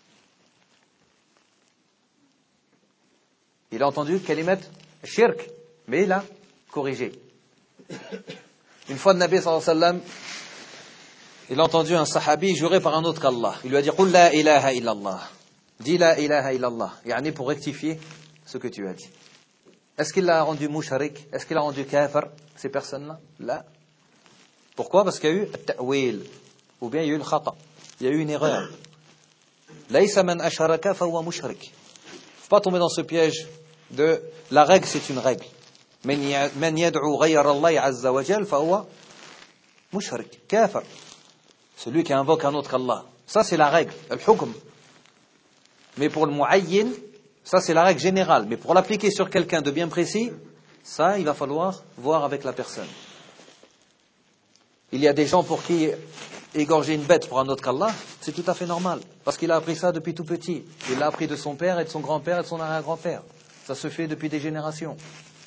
[SPEAKER 1] Il a entendu kalimat shirk, mais il a corrigé. Une fois, le Nabi sallallahu alayhi wa sallam, il a entendu un sahabi jurer par un autre qu'Allah. Il lui a dit qul la ilaha illallah. Dis la ilaha illallah. Yani pour rectifier ce que tu as dit. Est-ce qu'il l'a rendu mushrik? Est-ce qu'il l'a rendu kafir, ces personnes-là? Là. Pourquoi? Parce qu'il y a eu ta'wil. Ou bien il y a eu le khata. Il y a eu une erreur. Laysa man asharaka fa huwa mushrik. Il ne faut pas tomber dans ce piège de la règle, c'est une règle. Man yad'u ghayra Allah azza wa jal fa huwa mushrik, kafir. Celui qui invoque un autre qu'Allah. Ça, c'est la règle, le hukm. Mais pour le mu'ayyin, ça, c'est la règle générale. Mais pour l'appliquer sur quelqu'un de bien précis, ça, il va falloir voir avec la personne. Il y a des gens pour qui égorger une bête pour un autre qu'Allah, c'est tout à fait normal. Parce qu'il a appris ça depuis tout petit. Il l'a appris de son père et de son grand-père et de son arrière-grand-père. Ça se fait depuis des générations.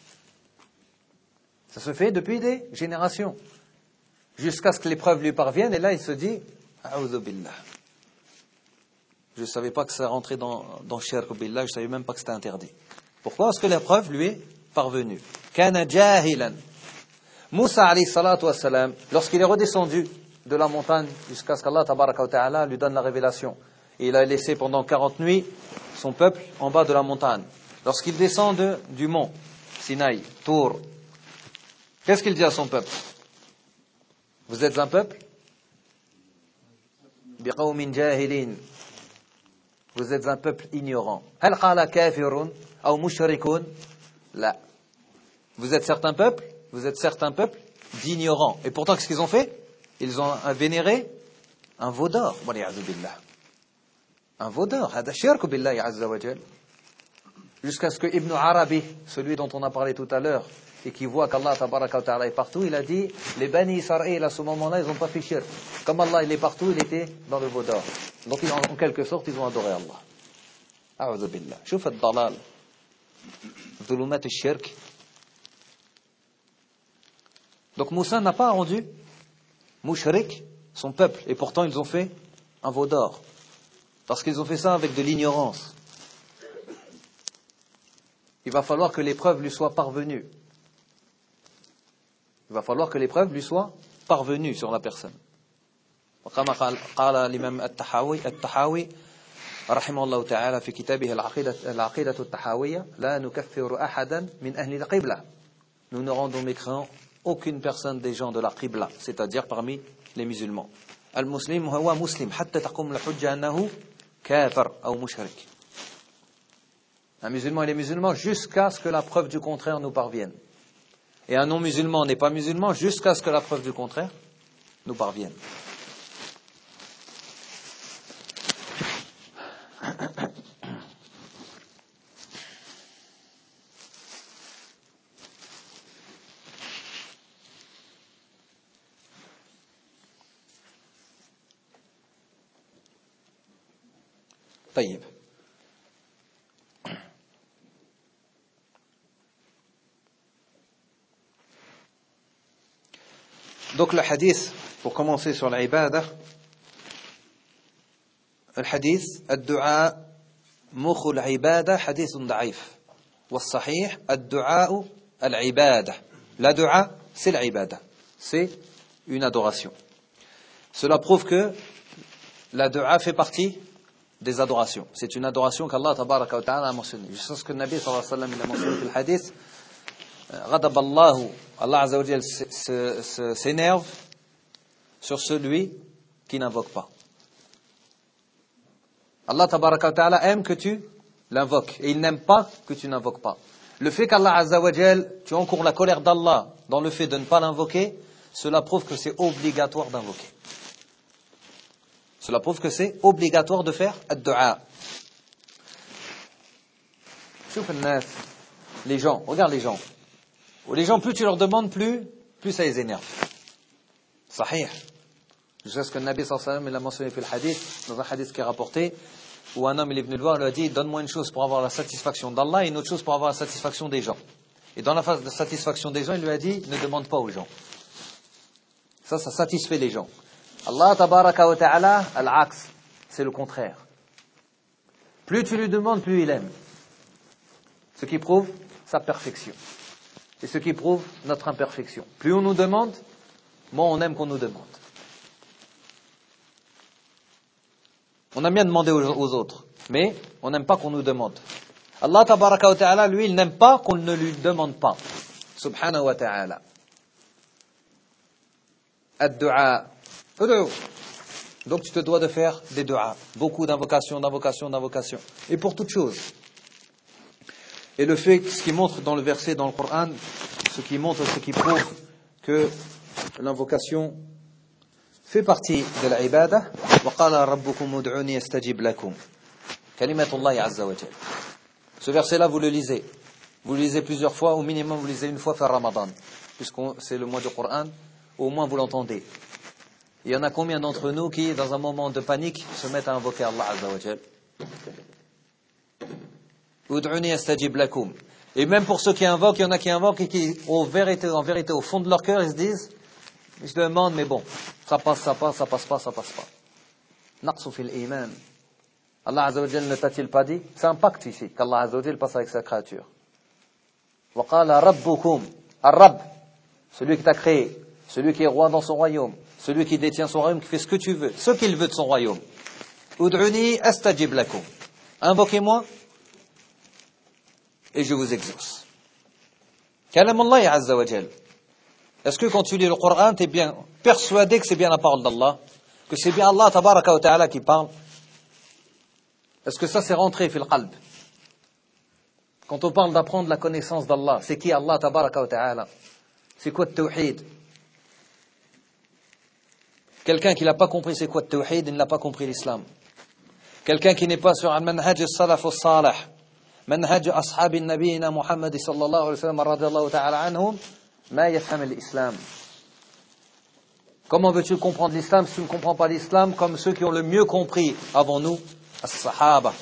[SPEAKER 1] Ça se fait depuis des générations. Jusqu'à ce que l'épreuve lui parvienne, et là il se dit A'udhu billah. Je ne savais pas que ça rentrait dans shirk billah, je ne savais même pas que c'était interdit. Pourquoi? Parce que l'épreuve lui est parvenue. Kana jahilan. Moussa alayhi salatu wassalam, lorsqu'il est redescendu de la montagne jusqu'à ce qu'Allah tabaraka wa ta'ala lui donne la révélation, et il a laissé pendant 40 nuits son peuple en bas de la montagne. Lorsqu'il descend du mont Sinaï, Tour, qu'est-ce qu'il dit à son peuple? Vous êtes un peuple بقوم جاهلين. Vous êtes un peuple ignorant. هل قال كافر أو مشرك؟ لا. Vous êtes certains peuples d'ignorants. Et pourtant, qu'est-ce qu'ils ont fait? Ils ont vénéré un veau d'or. Un veau d'or. هذا شرك بالله عز وجل. Jusqu'à ce que Ibn Arabi, celui dont on a parlé tout à l'heure, et qui voit qu'Allah tabaraka wa ta'ala est partout, il a dit, les Bani Israël à ce moment-là, ils n'ont pas fait shirk. Comme Allah il est partout, il était dans le veau d'or. Donc en quelque sorte, ils ont adoré Allah. A'udhu billah. شوف الضلال. ظلمات الشرك. Donc Moussa n'a pas rendu mushrik son peuple, et pourtant ils ont fait un veau d'or. Parce qu'ils ont fait ça avec de l'ignorance. Il va falloir que l'épreuve lui soit parvenue. Il va falloir que l'épreuve lui soit parvenue sur la personne. وكما قال الإمام التحاوي رحمه الله تعالى في كتابه العقيدة التحاوية لا نكفر أحدا من أهل القبلة. Nous ne rendons mécréant aucune personne des gens de la Qibla, c'est-à-dire parmi les musulmans. المسلم هو مسلم حتى تقوم الحجة أنه كافر أو مشرك. Un musulman, il est musulman jusqu'à ce que la preuve du contraire nous parvienne. Et un non-musulman n'est pas musulman jusqu'à ce que la preuve du contraire nous parvienne. طيب. Donc le hadith, pour commencer sur l'ibada, le hadith, الدعاء مخ العبادة حديث ضعيف والصحيح الدعاء العبادة. La dua, c'est l'ibada, c'est une adoration. Cela prouve que la dua fait partie des adorations. C'est une adoration qu'Allah tabaraka wa ta'ala a mentionnée. Je sais ce que le Nabi sallallahu alayhi wa sallam il a mentionné dans le hadith. غضب الله, Allah azza wa jal s'énerve sur celui qui n'invoque pas. Allah tabaraka wa ta'ala aime que tu l'invoques et il n'aime pas que tu n'invoques pas. Le fait qu'Allah azza wa jal, tu encours la colère d'Allah dans le fait de ne pas l'invoquer, cela prouve que c'est obligatoire d'invoquer. Cela prouve que c'est obligatoire de faire ad-du'a. Les gens, regarde les gens. Les gens, plus tu leur demandes, plus ça les énerve. Sahih. Je sais ce que le Nabi sallallahu alayhi wa sallam il a mentionné dans le hadith, dans un hadith qui est rapporté, où un homme il est venu le voir, il lui a dit, donne-moi une chose pour avoir la satisfaction d'Allah et une autre chose pour avoir la satisfaction des gens. Et dans la phase de satisfaction des gens, il lui a dit, ne demande pas aux gens. Ça satisfait les gens. Allah tabaraka wa ta'ala, al-aqs, c'est le contraire. Plus tu lui demandes, plus il aime. Ce qui prouve sa perfection. Et ce qui prouve notre imperfection. Plus on nous demande, moins on aime qu'on nous demande. On aime bien demander aux autres, mais on n'aime pas qu'on nous demande. Allah tabaraka wa ta'ala, lui, il n'aime pas qu'on ne lui demande pas. Subhanahu wa ta'ala. Ad-du'a. Donc tu te dois de faire des du'a. Beaucoup d'invocations. Et pour toute chose. Et le fait, ce qui montre dans le verset, dans le Coran, ce qui prouve que l'invocation fait partie de l'ibada. وَقَالَ رَبُّكُمْ ud'uni astajib lakum. Kalimatullahi azza wa jal. Ce verset-là, vous le lisez. Vous le lisez plusieurs fois, au minimum vous le lisez une fois faire Ramadan. Puisque c'est le mois du Coran, au moins vous l'entendez. Il y en a combien d'entre nous qui, dans un moment de panique, se mettent à invoquer Allah azza wa jal? Ud'uni astajib lakum. Et même pour ceux qui invoquent, il y en a qui invoquent et qui, en vérité, au fond de leur cœur, ils se disent, je demande, mais bon, ça passe pas. Naqsu fil iman. Allah azza wa jal ne t'a-t-il pas dit? C'est un pacte ici, qu'Allah azza wa jal passe avec sa créature. Wa qala rabbukum. Ar-Rabb, celui qui t'a créé, celui qui est roi dans son royaume, celui qui détient son royaume, qui fait ce que tu veux, ce qu'il veut de son royaume. Ud'uni astajib lakum. Invoquez-moi et je vous exauce. Kalam Allah azza wa jal. Est-ce que quand tu lis le Coran, tu es bien persuadé que c'est bien la parole d'Allah, que c'est bien Allah tabaraka wa ta'ala qui parle? Est-ce que ça c'est rentré fil qalb? Quand on parle d'apprendre la connaissance d'Allah, c'est qui Allah tabaraka wa ta'ala? C'est quoi le tawhid? Quelqu'un qui n'a pas compris c'est quoi le tawhid, il n'a pas compris l'islam. Quelqu'un qui n'est pas sur un manhaj al-salaf al-salih, manhaj ashab al-nabiyina Muhammad sallallahu alayhi wa sallam radiyallahu ta'ala anhum, ma yafham l'islam. Comment veux-tu comprendre l'islam si tu ne comprends pas l'islam comme ceux qui ont le mieux compris avant nous, as-sahaba?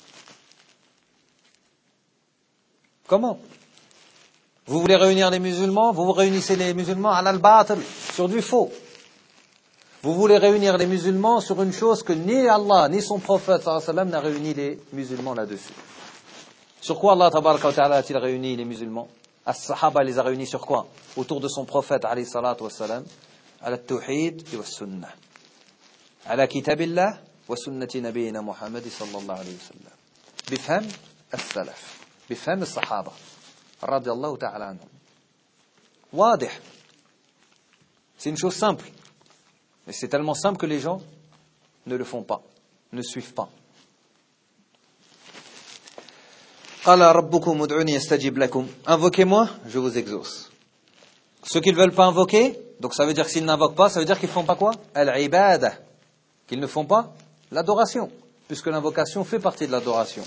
[SPEAKER 1] Comment? Vous voulez réunir les musulmans, vous réunissez les musulmans à al-batil, sur du faux. Vous voulez réunir les musulmans sur une chose que ni Allah, ni son prophète sallallahu alayhi wa sallam n'a réuni les musulmans là-dessus. Sur quoi Allah tabaraka wa ta'ala a-t-il réuni les musulmans? As-sahaba les a réunis sur quoi? Autour de son prophète alayhi salatu wa salam, ala at-tawhid wa sunnah, ala kitabillah wa sunnati nabiyina Muhammad sallallahu alayhi wa sallam. Bifham as-salaf, bifham as-sahaba radiyallahu ta'ala anhum. Wadih. C'est une chose simple. Mais c'est tellement simple que les gens ne le font pas, ne suivent pas. Invoquez-moi, je vous exauce. Ceux qui ne veulent pas invoquer, donc ça veut dire que s'ils n'invoquent pas, ça veut dire qu'ils ne font pas quoi? Al-ibada. Qu'ils ne font pas l'adoration, puisque l'invocation fait partie de l'adoration.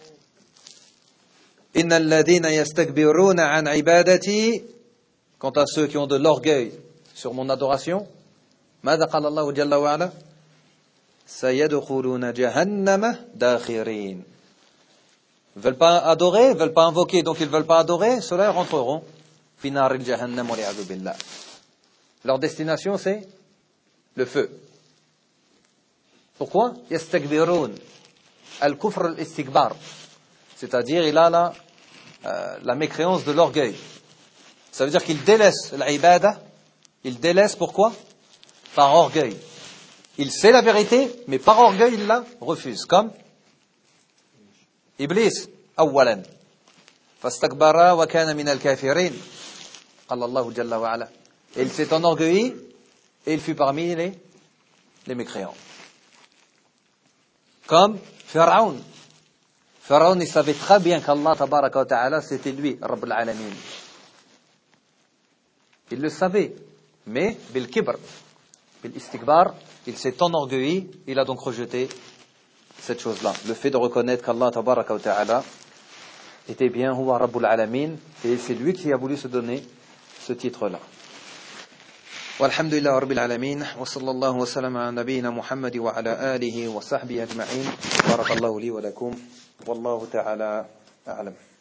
[SPEAKER 1] Innal ladhina yastakbiruna an ibadati. Quant à ceux qui ont de l'orgueil sur mon adoration, ماذا قال الله جل وعلا سيدخلون جهنم داخرين. Ils ne veulent pas adorer, ils ne veulent pas invoquer, donc ils ne veulent pas adorer, ceux-là rentreront في نار جهنم والعياذ بالله. Leur destination c'est le feu. Pourquoi? يستكبرون. الكفر الاستكبار, c'est-à-dire il a la mécréance de l'orgueil. Ça veut dire qu'il délaisse l'ibada, il délaisse pourquoi? Par orgueil. Il sait la vérité, mais par orgueil, il la refuse. Comme Iblis, أولا. فاستكبر وكان من الكافرين. قال الله جل وعلا. Et il s'est enorgueilli et il fut parmi les mécréants. Comme Pharaon. Pharaon, il savait très bien qu'Allah tabaraka wa ta'ala, c'était lui, Rabb al-Alamin. Il le savait, mais bil kibr. Bil-istikbar, il s'est enorgueilli, il a donc rejeté cette chose-là. Le fait de reconnaître qu'Allah tabaraka wa ta'ala était bien huwa Rabbul Alamin, et c'est lui qui a voulu se donner ce titre-là. Walhamdulillah Rabbil Alamin, wa sallallahu wa sallam ala nabiyyina Muhammad wa ala alihi wa sahbihi ajma'in. Barakallahu li wa lakum, wallahu ta'ala a'lam.